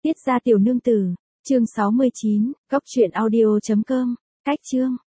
Tiết gia tiểu nương tử, chương 69, cóc truyện audio.com, cách chương.